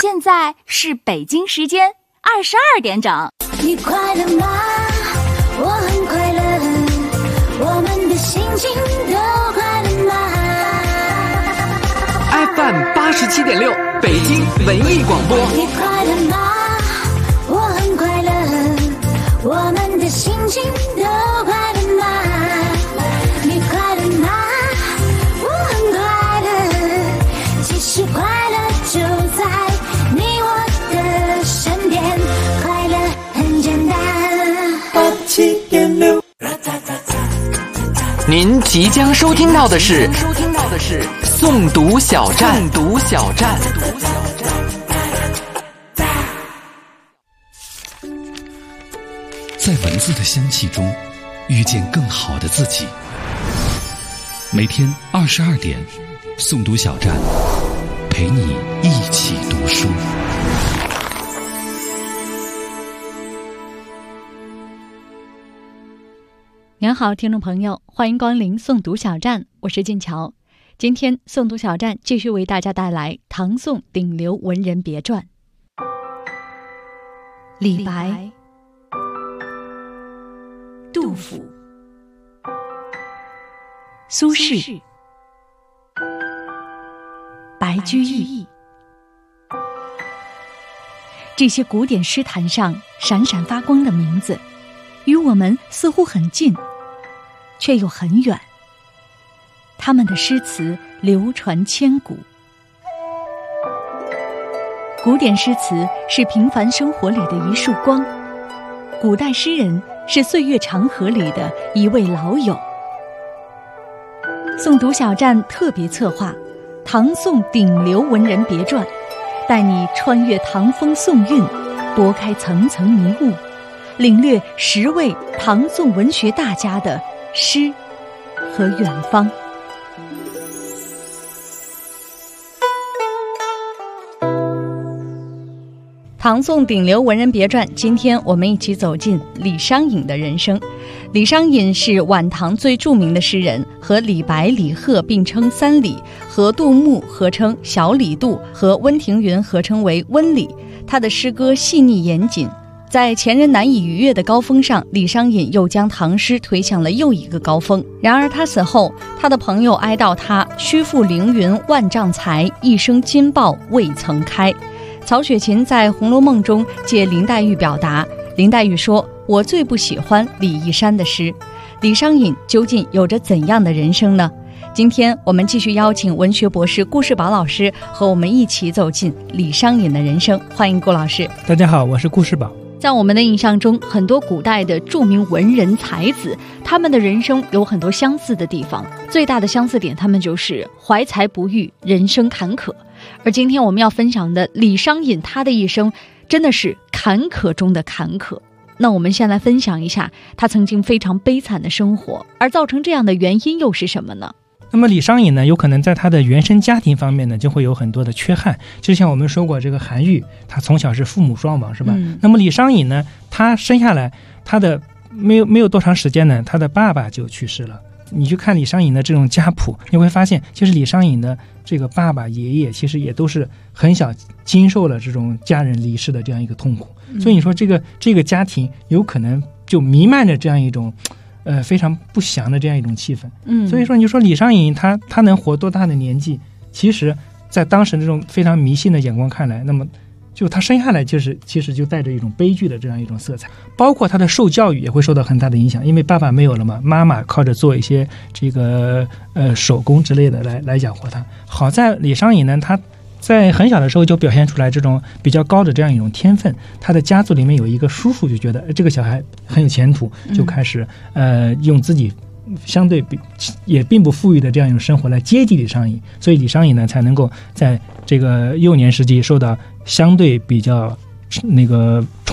现在是北京时间22点整。 你快乐吗？我很快乐，我们的心情都快乐吗？ FM 87.6北京文艺广播。 你快乐吗？我很快乐，我们的心情都快乐吗？你快乐吗？我很快乐，其实快乐就在你我的身边，快乐很简单。 您即将收听到的是诵读小站。 在文字的香气中遇见更好的自己。每天22点，诵读小站陪你一起读书。 您好，听众朋友，欢迎光临诵读小站，我是静乔。今天诵读小站继续为大家带来唐宋顶流文人别传。李白、杜甫、苏轼、白居易，这些古典诗坛上闪闪发光的名字，与我们似乎很近，却又很远。他们的诗词流传千古。古典诗词是平凡生活里的一束光，古代诗人是岁月长河里的一位老友。诵读小站特别策划唐宋顶流文人别传，带你穿越唐风宋韵，拨开层层迷雾，领略10位唐宋文学大家的诗和远方。唐宋顶流文人别传，今天我们一起走进李商隐的人生。李商隐是晚唐最著名的诗人，和李白、李贺并称三李，和杜牧合称小李杜，和温庭筠合称为温李。他的诗歌细腻严谨，在前人难以逾越的高峰上，李商隐又将唐诗推向了又一个高峰。然而他死后，他的朋友哀悼他虚负凌云万丈才，一生金报未曾开。曹雪芹在《红楼梦》中借林黛玉表达，林黛玉说：“我最不喜欢李义山的诗。”李商隐究竟有着怎样的人生呢？今天我们继续邀请文学博士顾世宝老师和我们一起走进李商隐的人生。欢迎顾老师。 大家好，我是顾世宝。 在我们的印象中，很多古代的著名文人才子，他们的人生有很多相似的地方。最大的相似点，他们就是怀才不遇，人生坎坷。而今天我们要分享的李商隐，他的一生真的是坎坷中的坎坷。那我们先来分享一下他曾经非常悲惨的生活，而造成这样的原因又是什么呢？ 那么李商隐呢，有可能在他的原生家庭方面呢，就会有很多的缺憾。就像我们说过，这个韩愈，他从小是父母双亡，是吧？那么李商隐呢，他生下来，他的没有多长时间呢，他的爸爸就去世了。你去看李商隐的这种家谱，你会发现，其实李商隐的这个爸爸、爷爷，其实也都是很小经受了这种家人离世的这样一个痛苦。所以你说这个家庭有可能就弥漫着这样一种非常不祥的这样一种气氛。所以说你说李商隐他能活多大的年纪，其实在当时这种非常迷信的眼光看来，那么就他生下来其实就带着一种悲剧的这样一种色彩。包括他的受教育也会受到很大的影响，因为爸爸没有了嘛，妈妈靠着做一些这个手工之类的来养活他。好在李商隐呢，他在很小的时候就表现出来这种比较高的这样一种天分。他的家族里面有一个叔叔就觉得这个小孩很有前途，就开始用自己相对也并不富裕的这样一种生活来接济李商隐，所以李商隐呢才能够在这个幼年时期受到相对比较那个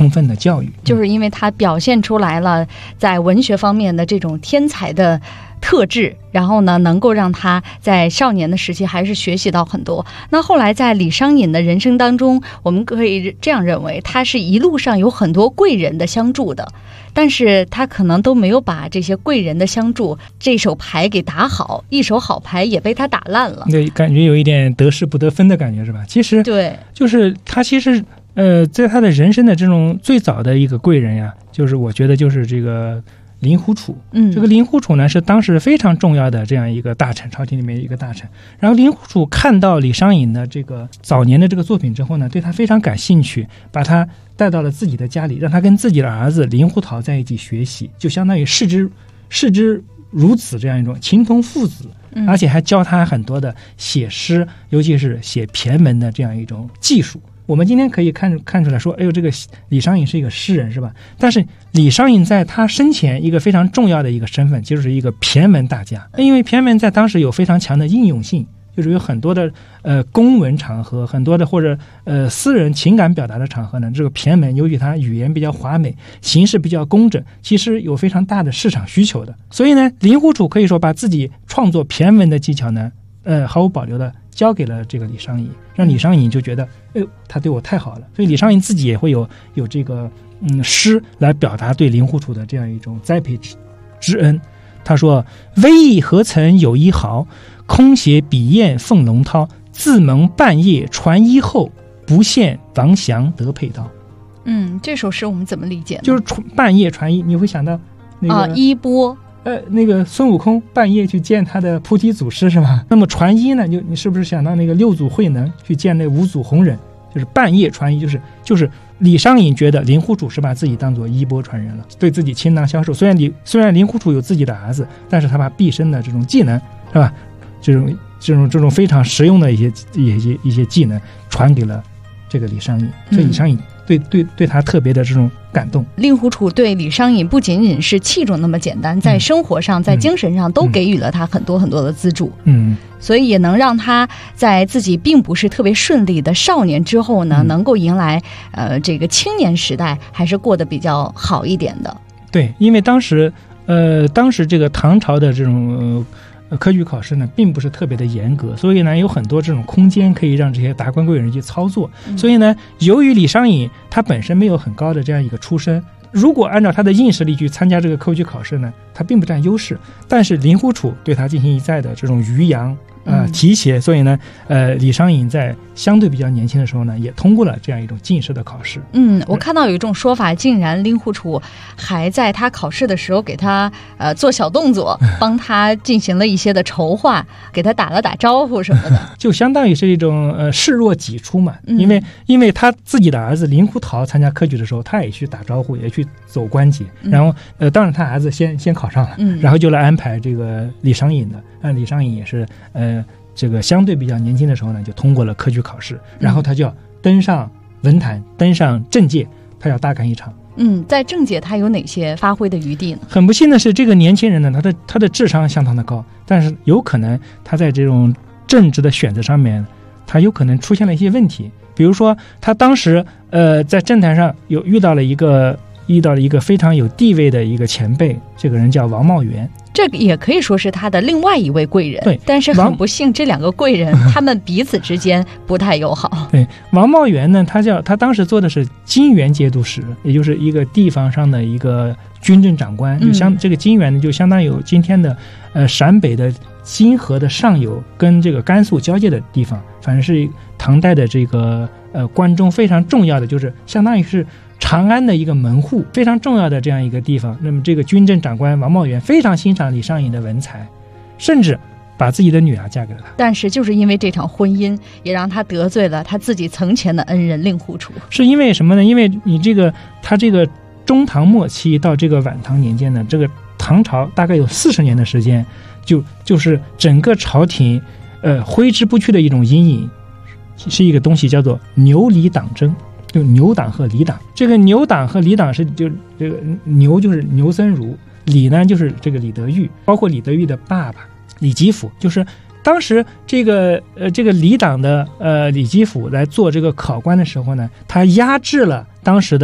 充分的教育。 就是因为他表现出来了在文学方面的这种天才的特质，然后呢，能够让他在少年的时期还是学习到很多。那后来在李商隐的人生当中，我们可以这样认为，他是一路上有很多贵人的相助的，但是他可能都没有把这些贵人的相助这手牌给打好，一手好牌也被他打烂了。 对，感觉有一点得势不得分的感觉，是吧？其实对， 就是他其实在他的人生的这种最早的一个贵人呀，就是我觉得就是这个令狐楚。这个令狐楚呢是当时非常重要的这样一个大臣，朝廷里面一个大臣。然后令狐楚看到李商隐的这个早年的这个作品之后呢，对他非常感兴趣，把他带到了自己的家里，让他跟自己的儿子令狐桃在一起学习，就相当于视之如此这样一种情同父子。而且还教他很多的写诗，尤其是写骈文的这样一种技术。我们今天可以看出来说，哎呦，这个李商隐是一个诗人，是吧？但是李商隐在他生前一个非常重要的一个身份，就是一个骈文大家。因为骈文在当时有非常强的应用性，就是有很多的公文场合，很多的或者私人情感表达的场合呢，这个骈文由于它语言比较华美，形式比较工整，其实有非常大的市场需求的。所以呢，令狐楚可以说把自己创作骈文的技巧呢，毫无保留的交给了这个李商隐，让李商隐就觉得，哎呦，他对我太好了。所以李商隐自己也会有这个诗来表达对令狐楚的这样一种栽培之恩。他说：“微意何曾有一毫，空写笔砚凤龙涛。自蒙半夜传衣后，不羡王祥得佩刀。” 这首诗我们怎么理解呢？ 就是半夜传衣，你会想到那个衣钵。 那个孙悟空半夜去见他的菩提祖师，是吧？那么传衣呢，你是不是想到那个六祖慧能去见那五祖弘忍？就是半夜传衣，就是李商隐觉得令狐楚是把自己当做衣钵传人了，对自己倾囊相授。虽然令狐楚有自己的儿子，但是他把毕生的这种技能，是吧？这种非常实用的一些技能传给了这个李商隐，所以李商隐对他特别的这种感动。 令狐楚对李商隐不仅仅是器重那么简单，在生活上，在精神上都给予了他很多很多的资助。所以也能让他在自己并不是特别顺利的少年之后呢，能够迎来这个青年时代，还是过得比较好一点的。 对，因为当时这个唐朝的这种科举考试呢，并不是特别的严格，所以呢，有很多这种空间可以让这些达官贵人去操作。所以呢，由于李商隐他本身没有很高的这样一个出身，如果按照他的硬实力去参加这个科举考试呢，他并不占优势。但是令狐楚对他进行一再的这种渔扬提携，所以呢，李商隐在相对比较年轻的时候呢，也通过了这样一种进士的考试。 我看到有一种说法，竟然令狐楚还在他考试的时候给他做小动作，帮他进行了一些的筹划，给他打了打招呼什么的， 就相当于是一种示弱己出嘛。因为他自己的儿子令狐桃参加科举的时候，他也去打招呼，也去走关节，然后当然他儿子先考上了，然后就来安排这个李商隐的。李商隐也是这个相对比较年轻的时候呢，就通过了科举考试，然后他就要登上文坛，登上政界，他要大干一场。 在政界他有哪些发挥的余地呢？ 很不幸的是，这个年轻人呢，他的智商相当的高，但是有可能他在这种政治的选择上面，他有可能出现了一些问题。比如说，他当时在政坛上遇到了一个非常有地位的一个前辈，这个人叫王茂元。 这个也可以说是他的另外一位贵人， 对， 但是很不幸，这两个贵人他们彼此之间不太友好。 对，王茂元呢，他当时做的是金元节度使，也就是一个地方上的一个军政长官，这个金元呢，就相当于有今天的陕北的金河的上游跟这个甘肃交界的地方，反正是唐代的这个关中非常重要的，就是相当于是长安的一个门户，非常重要的这样一个地方。那么这个军政长官王茂元非常欣赏李商隐的文才，甚至把自己的女儿嫁给了他。 但是就是因为这场婚姻，也让他得罪了他自己从前的恩人令狐楚。 是因为什么呢？因为他这个中唐末期到这个晚唐年间呢，这个唐朝大概有40年的时间，就是整个朝廷挥之不去的一种阴影，是一个东西叫做牛李党争。就牛党和李党，这个牛党和李党是就这个牛就是牛僧孺，李呢就是这个李德裕，包括李德裕的爸爸李吉甫，就是当时这个李党的李吉甫来做这个考官的时候呢，他压制了当时的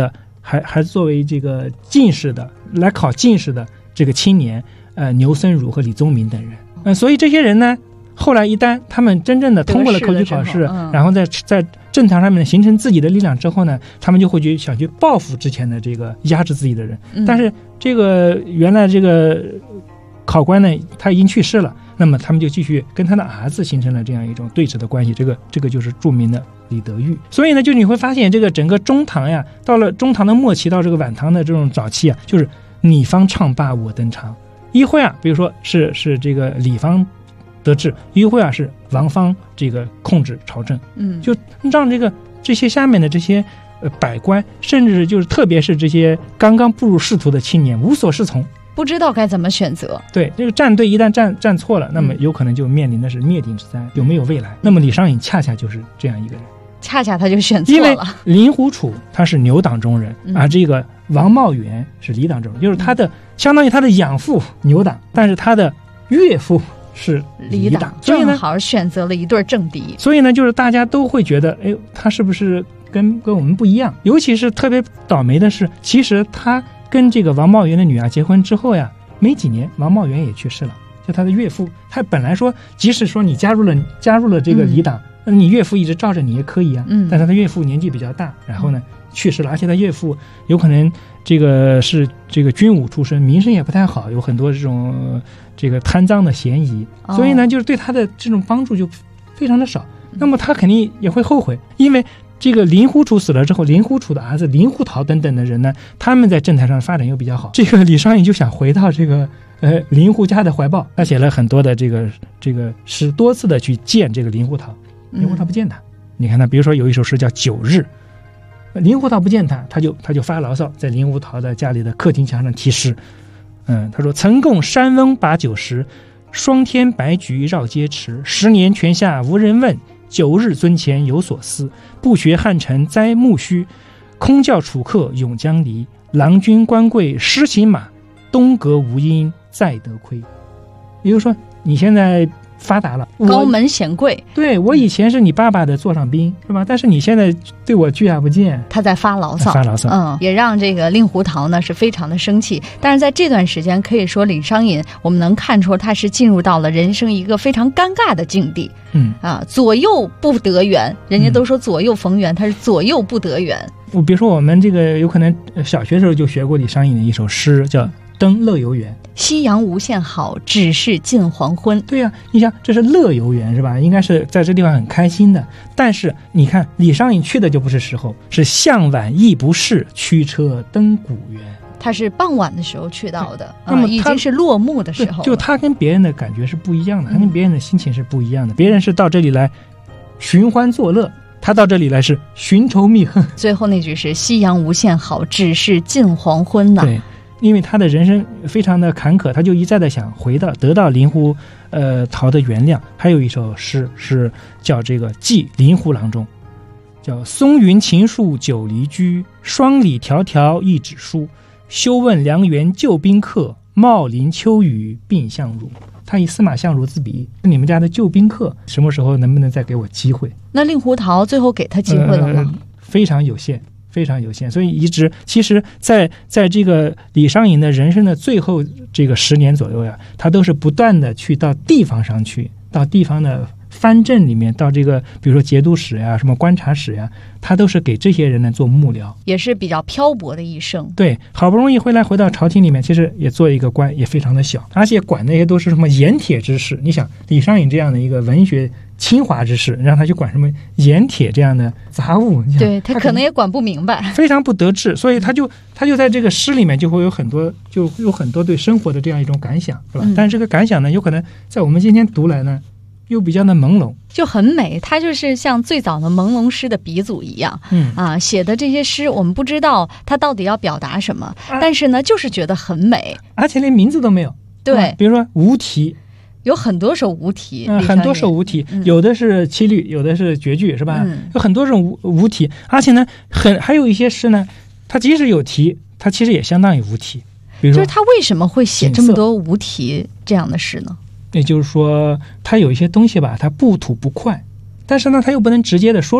还作为这个进士的来考进士的这个青年，牛僧孺和李宗闵等人。所以这些人呢，后来一旦他们真正的通过了科举考试，然后在政坛上面形成自己的力量之后呢，他们就会想去报复之前的这个压制自己的人。但是这个原来这个考官呢，他已经去世了，那么他们就继续跟他的儿子形成了这样一种对峙的关系。这个就是著名的李德裕。所以呢，就你会发现这个整个中唐呀，到了中唐的末期到这个晚唐的这种早期啊，就是你方唱罢我登场。一会啊，比如说是这个李方得志，一会啊是王方这个控制朝政，就让这些下面的这些百官，甚至就是特别是这些刚刚步入仕途的青年无所适从， 不知道该怎么选择。 对，这个战队一旦站错了，那么有可能就面临的是灭顶之灾，有没有未来？那么李商隐恰恰就是这样一个人， 恰恰他就选错了。 因为林狐褚他是牛党中人，而这个王茂元是李党中人，就是他的相当于他的养父牛党，但是他的岳父是李党， 正好选择了一对政敌。 所以呢，就是大家都会觉得，哎，他是不是跟我们不一样？尤其是特别倒霉的是，其实他跟这个王茂元的女儿结婚之后呀，没几年，王茂元也去世了。就他的岳父，他本来说，即使说你加入了这个李党，你岳父一直罩着你也可以啊。但是他岳父年纪比较大，然后呢去世了，而且他岳父有可能这个是这个军武出身，名声也不太好，有很多这种这个贪赃的嫌疑，所以呢，就是对他的这种帮助就非常的少。那么他肯定也会后悔，因为这个林狐褚死了之后，林狐褚的儿子林狐桃等等的人呢，他们在政坛上发展又比较好。这个李商隐就想回到这个林狐家的怀抱，他写了很多的这个诗，多次的去见这个林狐桃，林狐桃不见他。你看他，比如说有一首诗叫《九日》，林狐桃不见他，他就发牢骚，在林狐桃的家里的客厅墙上题诗。他说：“曾共山翁把酒食，霜天白菊绕街池。10年泉下无人问，9日尊前有所思。不学汉臣栽木须，空教楚客永将离。郎君官贵诗行马，东阁无因再得亏。”也就是说，你现在发达了， 高门显贵， 对，我以前是你爸爸的座上宾，是吧？但是你现在对我拒而不见， 他在发牢骚，也让这个令狐桃呢是非常的生气。但是在这段时间，可以说李商隐，我们能看出他是进入到了人生一个非常尴尬的境地。左右不得圆，人家都说左右逢源，他是左右不得圆。 我别说我们这个有可能小学时候就学过李商隐的一首诗，叫《登乐游原》。 夕阳无限好，只是近黄昏。 对呀，你想这是乐游原是吧？应该是在这地方很开心的。但是你看李商隐去的就不是时候，是向晚意不适，驱车登古原。 他是傍晚的时候去到的，那么已经是落幕的时候。 就他跟别人的感觉是不一样的，他跟别人的心情是不一样的。别人是到这里来寻欢作乐，他到这里来是寻仇觅恨。 最后那句是夕阳无限好，只是近黄昏呐。 对，因为他的人生非常的坎坷，他就一再的想得到林狐桃的原谅。还有一首诗是叫这个《寄林狐郎中》，叫松云秦树久离居，双里迢迢一纸书。休问梁园旧宾客，茂林秋雨鬓相如。他以司马相如自比，你们家的旧宾客什么时候能不能再给我机会？ 那令狐桃最后给他机会了吗？ 非常有限，非常有限。所以一直其实在这个李商隐的人生的最后这个10年左右呀，他都是不断的去到地方上去，到地方的藩镇里面，到这个比如说节度使呀、什么观察使呀，他都是给这些人呢做幕僚， 也是比较漂泊的一生。 对，好不容易回到朝廷里面，其实也做一个官，也非常的小，而且管那些都是什么盐铁之事。你想李商隐这样的一个文学清华之士，让他去管什么盐铁这样的杂物， 对，他可能也管不明白， 非常不得志。所以他就在这个诗里面就会有很多对生活的这样一种感想，是吧？但是这个感想呢，有可能在我们今天读来呢，又比较的朦胧， 就很美。它就是像最早的朦胧诗的鼻祖一样，写的这些诗，我们不知道它到底要表达什么，但是呢，就是觉得很美， 而且连名字都没有。 对， 比如说无题， 有很多首无题， 很多首无题，有的是七律，有的是绝句，是吧？有很多种无题，而且呢，还有一些诗呢，它即使有题，它其实也相当于无题。比如说， 就是他为什么会写这么多无题这样的诗呢？ 也就是说，他有一些东西吧，他不吐不快，但是呢，他又不能直接的说出来，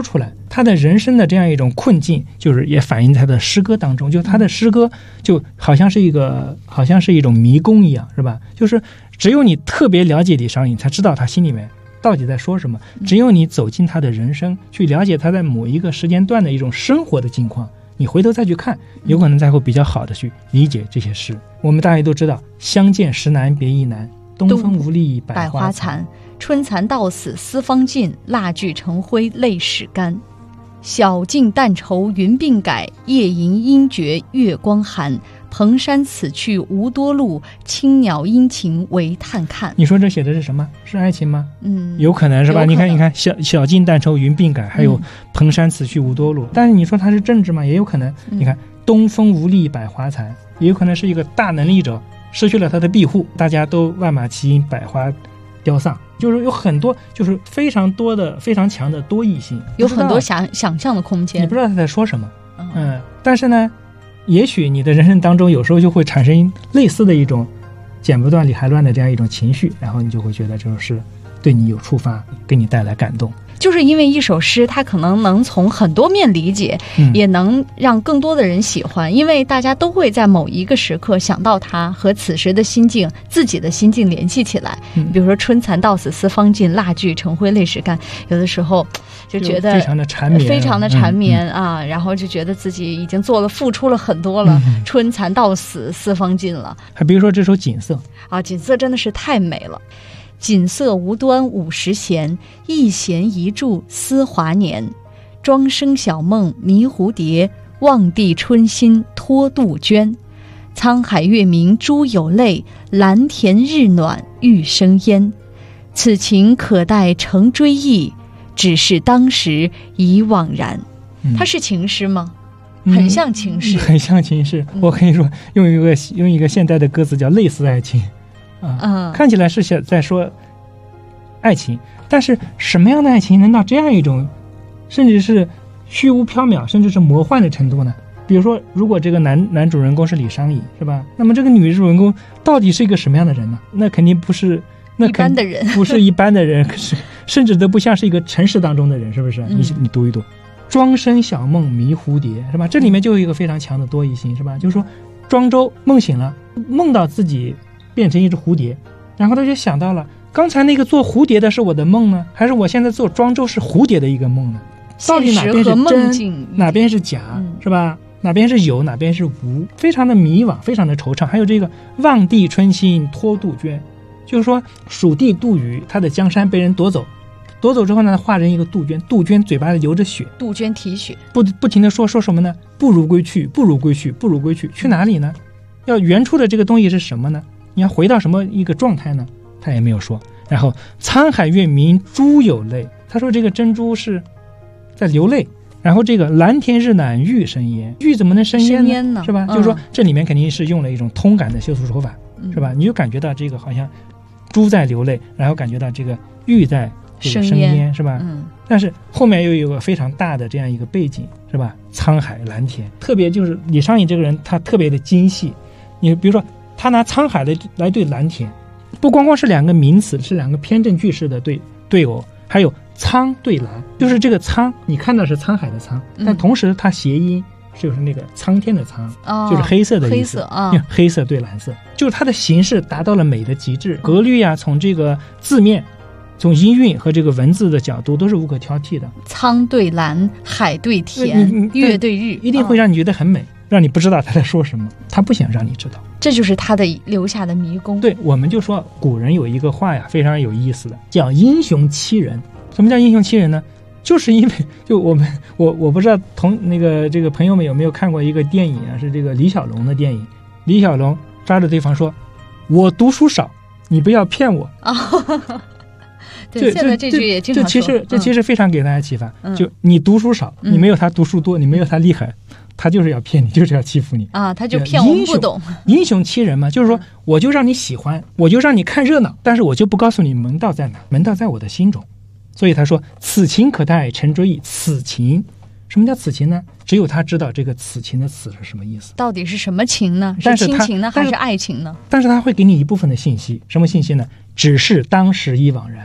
他的人生的这样一种困境，就是也反映在他的诗歌当中。就他的诗歌就好像是一种迷宫一样，是吧？就是只有你特别了解李商隐，才知道他心里面到底在说什么。只有你走进他的人生，去了解他在某一个时间段的一种生活的境况，你回头再去看，有可能才会比较好的去理解这些诗。我们大家都知道，相见时难别亦难，东风无力百花残， 春蚕到死丝方尽，蜡炬成灰泪始干。晓镜但愁云鬓改，夜吟应觉月光寒。蓬山此去无多路，青鸟殷勤为探看。 你说这写的是什么？是爱情吗？有可能是吧？你看晓镜但愁云鬓改，还有蓬山此去无多路。但是你说它是政治吗？也有可能。你看东风无力百花残，也有可能是一个大能力者失去了他的庇护，大家都万马齐喑，百花凋丧。就是有很多，就是非常多的、非常强的多义性， 有很多想象的空间。 你不知道他在说什么，但是呢，也许你的人生当中有时候就会产生类似的一种剪不断理还乱的这样一种情绪，然后你就会觉得这首诗对你有触发，给你带来感动。 就是因为一首诗它可能能从很多面理解，也能让更多的人喜欢，因为大家都会在某一个时刻想到它，和此时的心境自己的心境联系起来。比如说春蚕到死丝方尽，蜡炬成灰泪始干，有的时候就觉得非常的缠绵， 非常的缠绵啊，然后就觉得自己已经付出了很多了，春蚕到死丝方尽了。 还比如说这首锦瑟啊，锦瑟真的是太美了。锦瑟无端50弦，一弦一柱思华年。庄生晓梦迷蝴蝶，望帝春心托杜鹃。沧海月明珠有泪，蓝田日暖玉生烟。此情可待成追忆，只是当时已惘然。它是情诗吗？很像情诗， 很像情诗。我可以说用一个现代的歌词叫类似爱情。看起来是在说爱情，但是什么样的爱情能到这样一种甚至是虚无缥缈甚至是魔幻的程度呢？比如说如果这个男主人公是李商隐，是吧？那么这个女主人公到底是一个什么样的人呢？那肯定不是一般的人， 不是一般的人，甚至都不像是一个城市当中的人，是不是？你读一读，庄生晓梦迷蝴蝶，是吧？这里面就有一个非常强的多义性，是吧？就是说庄周梦醒了，梦到自己变成一只蝴蝶，然后他就想到了，刚才那个做蝴蝶的是我的梦呢，还是我现在做庄周是蝴蝶的一个梦呢？到底哪边是真，哪边是假，是吧？哪边是有，哪边是无，非常的迷惘，非常的惆怅。还有这个望帝春心托杜鹃，就是说蜀地杜宇他的江山被人夺走之后呢，画成一个杜鹃，杜鹃嘴巴里流着血， 杜鹃啼血， 不停的说什么呢？不如归去，不如归去，不如归去，去哪里呢？要原初的这个东西是什么呢？你要回到什么一个状态呢？他也没有说。然后沧海月明珠有泪，他说这个珍珠是在流泪。然后这个蓝田日暖玉生烟，玉怎么能生烟呢？是吧？就是说这里面肯定是用了一种通感的修辞手法，是吧？你就感觉到这个好像珠在流泪，然后感觉到这个玉在生烟，是吧？但是后面又有个非常大的这样一个背景，是吧？沧海蓝田，特别就是李商隐这个人他特别的精细。你比如说他拿沧海来对蓝田，不光是两个名词，是两个偏正句式的对偶，还有苍对蓝，就是这个苍你看到是沧海的苍，但同时它谐音就是那个苍天的苍，就是黑色的意思，黑色对蓝色，就是它的形式达到了美的极致。格律啊，从这个字面，从音韵和这个文字的角度都是无可挑剔的。 苍对蓝，海对天，月对日， 一定会让你觉得很美，让你不知道他在说什么，他不想让你知道， 这就是他的留下的迷宫。 对，我们就说古人有一个话呀，非常有意思的，叫英雄欺人。什么叫英雄欺人呢？就是因为就我不知道这个朋友们有没有看过一个电影啊，是这个李小龙的电影。李小龙抓着对方说：“我读书少，你不要骗我。” 对，现在这句也经常说。 这其实非常给大家启发。就你读书少，你没有他读书多，你没有他厉害，他就是要骗你，就是要欺负你啊！他就骗我们不懂。 英雄欺人嘛，就是说我就让你喜欢，我就让你看热闹，但是我就不告诉你门道在哪，门道在我的心中。所以他说此情可待成追忆。此情，什么叫此情呢？只有他知道这个此情的此是什么意思， 到底是什么情呢？是亲情呢，还是爱情呢？ 但是他会给你一部分的信息。什么信息呢？只是当时已惘然，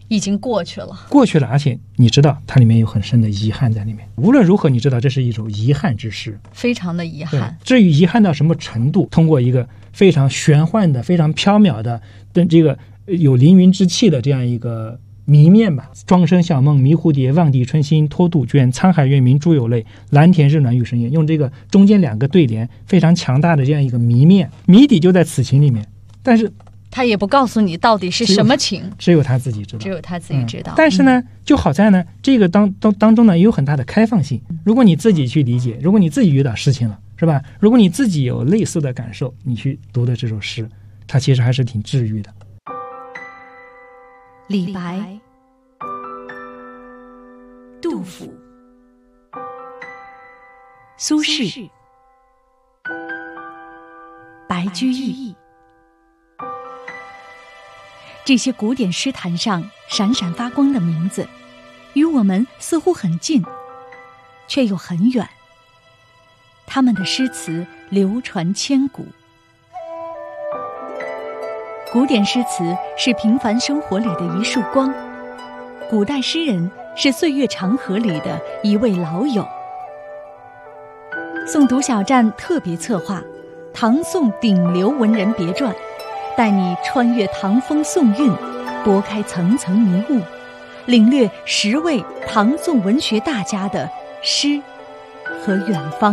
已经过去了， 而且你知道它里面有很深的遗憾在里面。无论如何，你知道这是一首遗憾之诗， 非常的遗憾。 至于遗憾到什么程度，通过一个非常玄幻的、非常缥缈的、这个有凌云之气的这样一个谜面吧。庄生晓梦迷蝴蝶，望帝春心托杜鹃，沧海月明珠有泪，蓝田日暖玉生烟。用这个中间2个对联非常强大的这样一个谜面，谜底就在此情里面，但是他也不告诉你到底是什么情， 只有他自己知道。但是呢，就好在呢，这个当中呢也有很大的开放性。如果你自己去理解，如果你自己遇到事情了，是吧？如果你自己有类似的感受，你去读的这首诗，它其实还是挺治愈的。 李白、杜甫、苏轼、白居易，这些古典诗坛上闪闪发光的名字，与我们似乎很近，却又很远。他们的诗词流传千古。古典诗词是平凡生活里的一束光，古代诗人是岁月长河里的一位老友。诵读小站特别策划《唐宋顶流文人别传》，带你穿越唐风宋韵，拨开层层迷雾，领略10位唐宋文学大家的诗和远方。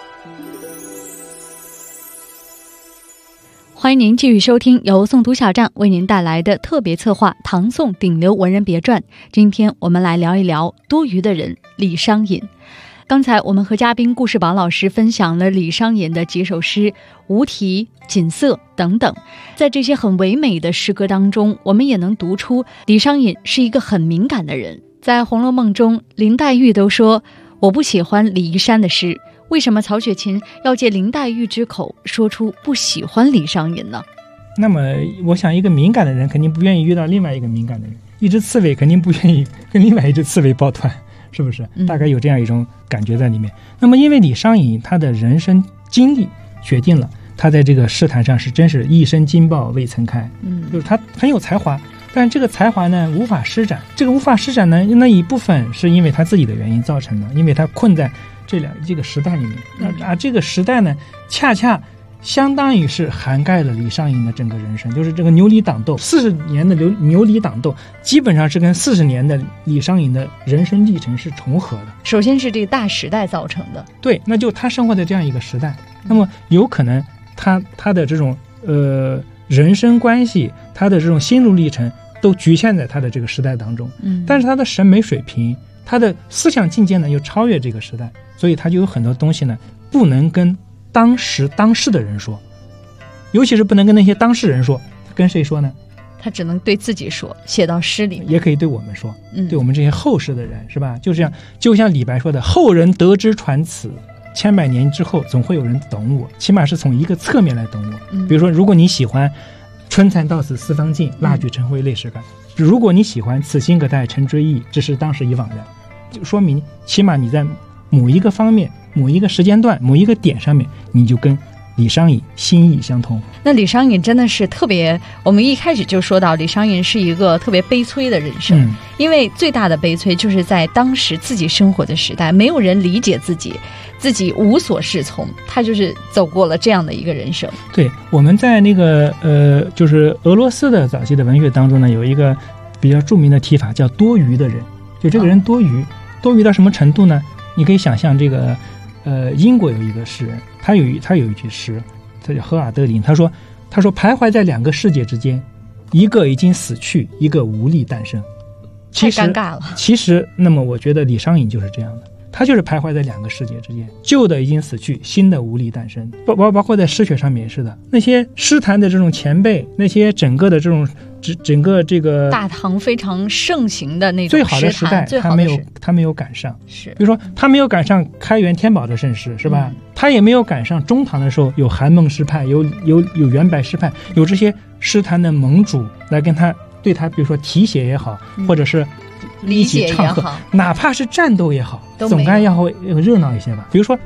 欢迎您继续收听由诵读小站为您带来的特别策划《唐宋顶流文人别传》。今天我们来聊一聊多余的人李商隐。刚才我们和嘉宾顾世宝老师分享了李商隐的几首诗《无题》《锦瑟》等等，在这些很唯美的诗歌当中，我们也能读出李商隐是一个很敏感的人。在《红楼梦》中，林黛玉都说我不喜欢李义山的诗，为什么曹雪芹要借林黛玉之口说出不喜欢李商隐呢？ 那么我想一个敏感的人肯定不愿意遇到另外一个敏感的人，一只刺猬肯定不愿意跟另外一只刺猬抱团，是不是？大概有这样一种感觉在里面。那么因为李商隐他的人生经历决定了他在这个诗坛上是真是一身金豹未曾开，就是他很有才华，但这个才华呢无法施展。这个无法施展呢，那一部分是因为他自己的原因造成的，因为他困在这个时代里面。这个时代呢恰恰相当于是涵盖了李商隐的整个人生，就是这个牛李党斗，40年的牛李党斗基本上是跟40年的李商隐的人生历程是重合的。 首先是这个大时代造成的， 对，那就他生活在这样一个时代，那么有可能他的这种人生关系，他的这种心路历程都局限在他的这个时代当中，但是他的审美水平，他的思想境界呢又超越这个时代，所以他就有很多东西呢不能跟当世的人说，尤其是不能跟那些当事人说，跟谁说呢？ 他只能对自己说，写到诗里面， 也可以对我们说，对我们这些后世的人，是吧？就像李白说的，后人得知传此，千百年之后总会有人懂我，起码是从一个侧面来懂我。比如说，如果你喜欢春蚕到死丝方尽，蜡炬成灰泪始干，如果你喜欢此心可待成追忆，只是当时已惘然，就说明起码你在某一个方面、某一个时间段、某一个点上面，你就跟李商隐心意相通。 那李商隐真的是特别，我们一开始就说到李商隐是一个特别悲催的人生，因为最大的悲催就是在当时自己生活的时代，没有人理解自己无所适从，他就是走过了这样的一个人生。 对，我们在那个就是俄罗斯的早期的文学当中呢，有一个比较著名的提法叫多余的人，就这个人多余到什么程度呢？你可以想象这个英国有一个诗人，他有一句诗，他叫赫尔德林，他说徘徊在2个世界之间，一个已经死去，一个无力诞生。 太尴尬了。 其实那么我觉得李商隐就是这样的，他就是徘徊在2个世界之间，旧的已经死去，新的无力诞生。包括在诗学上面也是的，那些诗坛的这种前辈，那些整个的这种整个这个大唐非常盛行的那种最好的时代，他没有赶上。 是， 比如说他没有赶上开元天宝的盛世，是吧？他也没有赶上中唐的时候有韩孟诗派，有元白诗派，有这些诗坛的盟主来跟他对他，比如说题写也好，或者是一起唱和，哪怕是战斗也好，总该要热闹一些吧。比如说，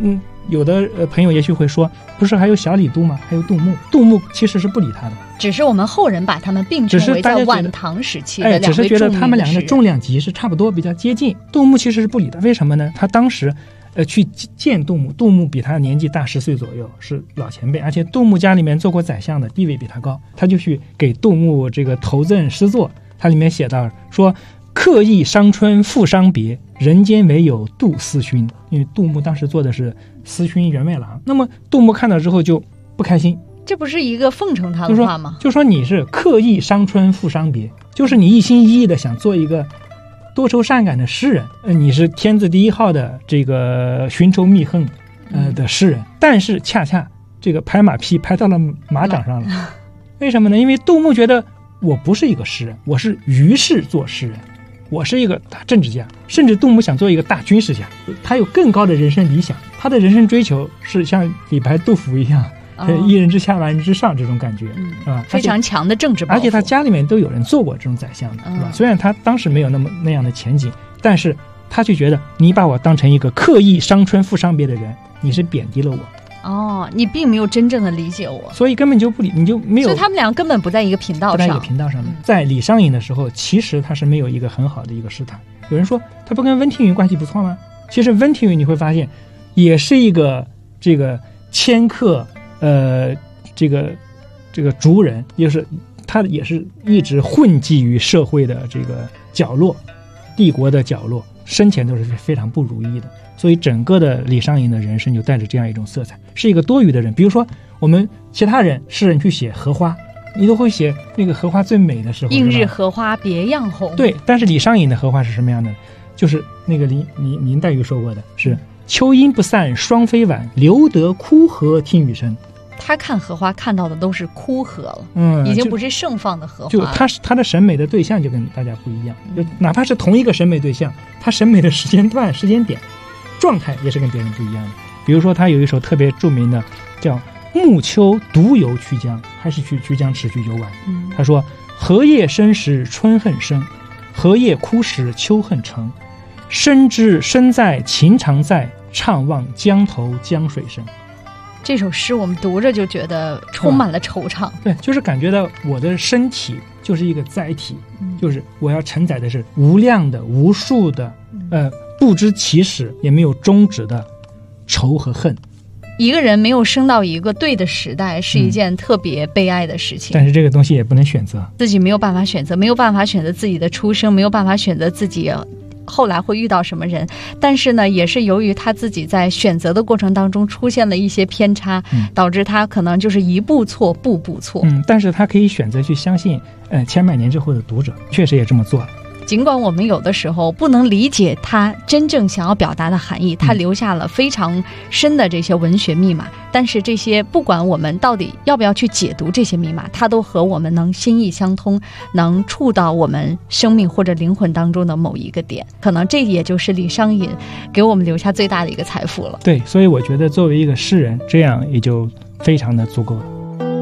有的朋友也许会说，不是还有小李杜吗？还有杜牧，杜牧其实是不理他的， 只是我们后人把他们并称为在晚唐时期的两位只是觉得他们两个的重量级是差不多，比较接近。杜牧其实是不理他，为什么呢？他当时去见杜牧，杜牧比他年纪大10岁左右，是老前辈，而且杜牧家里面做过宰相的，地位比他高，他就去给杜牧这个投赠诗作，他里面写到说，客意伤春复伤别，人间唯有杜思勋。因为杜牧当时做的是思勋员外郎，那么杜牧看到之后就不开心， 这不是一个奉承他的话吗？ 就说你是刻意伤春复伤别，就是你一心一意的想做一个多愁善感的诗人，你是天字第一号的这个寻仇觅恨的诗人，但是恰恰这个拍马屁拍到了马掌上了。为什么呢？因为杜牧觉得我不是一个诗人，我是于是做诗人，我是一个大政治家，甚至杜牧想做一个大军事家，他有更高的人生理想，他的人生追求是像李白、杜甫一样，一人之下万人之上这种感觉， 非常强的政治抱负。 而且他家里面都有人做过这种宰相的，是吧？虽然他当时没有那样的前景，但是他就觉得你把我当成一个刻意伤春复伤别的人，你是贬低了我。 你并没有真正的理解我， 所以根本就不理，你就没有， 所以他们俩根本不在一个频道上。 不在一个频道上面。在李商隐的时候，其实他是没有一个很好的一个师坛。有人说他不跟温庭筠关系不错吗？其实温庭筠你会发现，也是一个这个迁客，这个族人，就是他也是一直混迹于社会的这个角落，帝国的角落，生前都是非常不如意的。所以整个的李商隐的人生就带着这样一种色彩，是一个多余的人。比如说我们其他人诗人去写荷花，你都会写那个荷花最美的时候， 映日荷花别样红。 对，但是李商隐的荷花是什么样的？就是那个林黛玉说过的，是秋阴不散双飞晚，留得枯荷听雨声。 他看荷花看到的都是枯荷了，已经不是盛放的荷花了。 就他的审美的对象就跟大家不一样，就哪怕是同一个审美对象，他审美的时间段、时间点、状态也是跟别人不一样的。比如说他有一首特别著名的叫暮秋独游曲江，还是去曲江池去游玩。他说，荷叶生时春恨生，荷叶枯时秋恨成，深知身在情常在，怅望江头江水声。 这首诗我们读着就觉得充满了惆怅。 对，就是感觉到我的身体就是一个载体，就是我要承载的是无量的、无数的，不知起始也没有终止的仇和恨。 一个人没有生到一个对的时代，是一件特别悲哀的事情。 但是这个东西也不能选择， 自己没有办法选择，没有办法选择自己的出生，没有办法选择自己后来会遇到什么人。但是呢，也是由于他自己在选择的过程当中出现了一些偏差，导致他可能就是一步错步步错。 但是他可以选择去相信千百年之后的读者确实也这么做了。 尽管我们有的时候不能理解他真正想要表达的含义，他留下了非常深的这些文学密码，但是这些不管我们到底要不要去解读这些密码，它都和我们能心意相通，能触到我们生命或者灵魂当中的某一个点。可能这也就是李商隐给我们留下最大的一个财富了。 对，所以我觉得作为一个诗人，这样也就非常的足够了。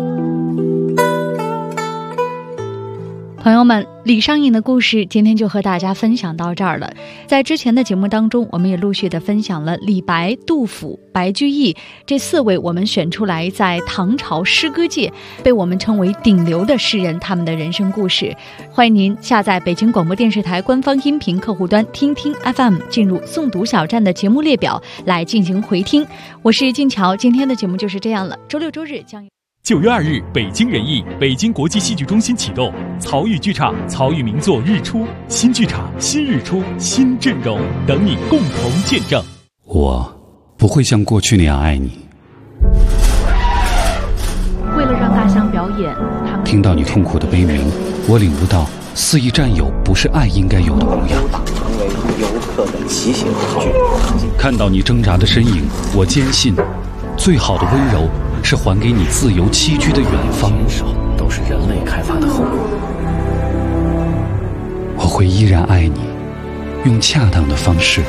朋友们，李商隐的故事今天就和大家分享到这儿了。在之前的节目当中，我们也陆续的分享了李白、杜甫、白居易这4位我们选出来在唐朝诗歌界被我们称为顶流的诗人，他们的人生故事。欢迎您下载北京广播电视台官方音频客户端听听 FM， 进入诵读小站的节目列表来进行回听。我是静乔，今天的节目就是这样了。周六周日将有 9月2日，北京人艺北京国际戏剧中心启动曹禺剧场曹禺名作《日出》新剧场、新日出、新阵容，等你共同见证。 我不会像过去那样爱你。 为了让大象表演，他们听到你痛苦的悲鸣，我领悟到肆意占有不是爱应该有的模样。 成为游客的骑行工具。 看到你挣扎的身影，我坚信，最好的温柔是还给你自由栖居的远方。 都是人类开发的后果。 我会依然爱你，用恰当的方式。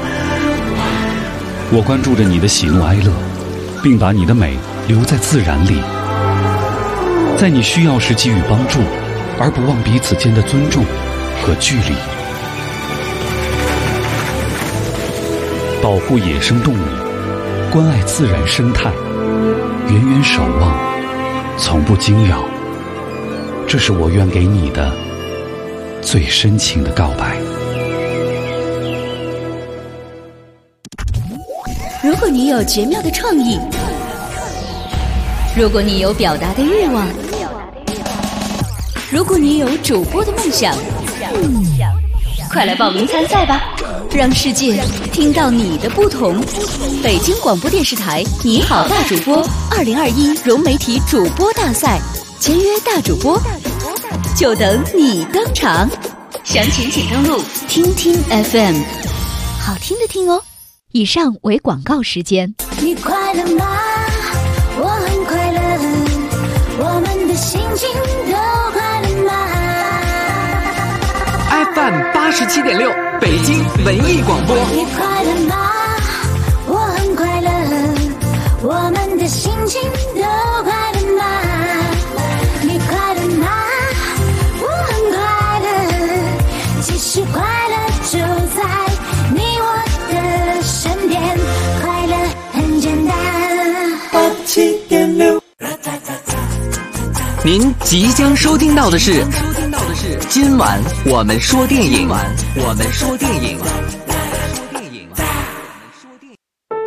我关注着你的喜怒哀乐，并把你的美留在自然里，在你需要时给予帮助，而不忘彼此间的尊重和距离。保护野生动物， 关爱自然生态，远远守望，从不惊扰。这是我愿给你的最深情的告白。 如果你有绝妙的创意，如果你有表达的欲望，如果你有主播的梦想，快来报名参赛吧，让世界听到你的不同。北京广播电视台你好大主播2021融媒体主播大赛，签约大主播，就等你登场。详情请登录听听 FM， 好听的听哦。 以上为广告时间。 你快乐吗？我很快乐，我们的心情都快乐吗？ FM 87.6北京文艺广播。 你快乐吗？我很快乐，我们的心情都快乐吗？你快乐吗？我很快乐，其实快乐就在你我的身边，快乐很简单。87.6。 您即将收听到的是今晚我们说电影。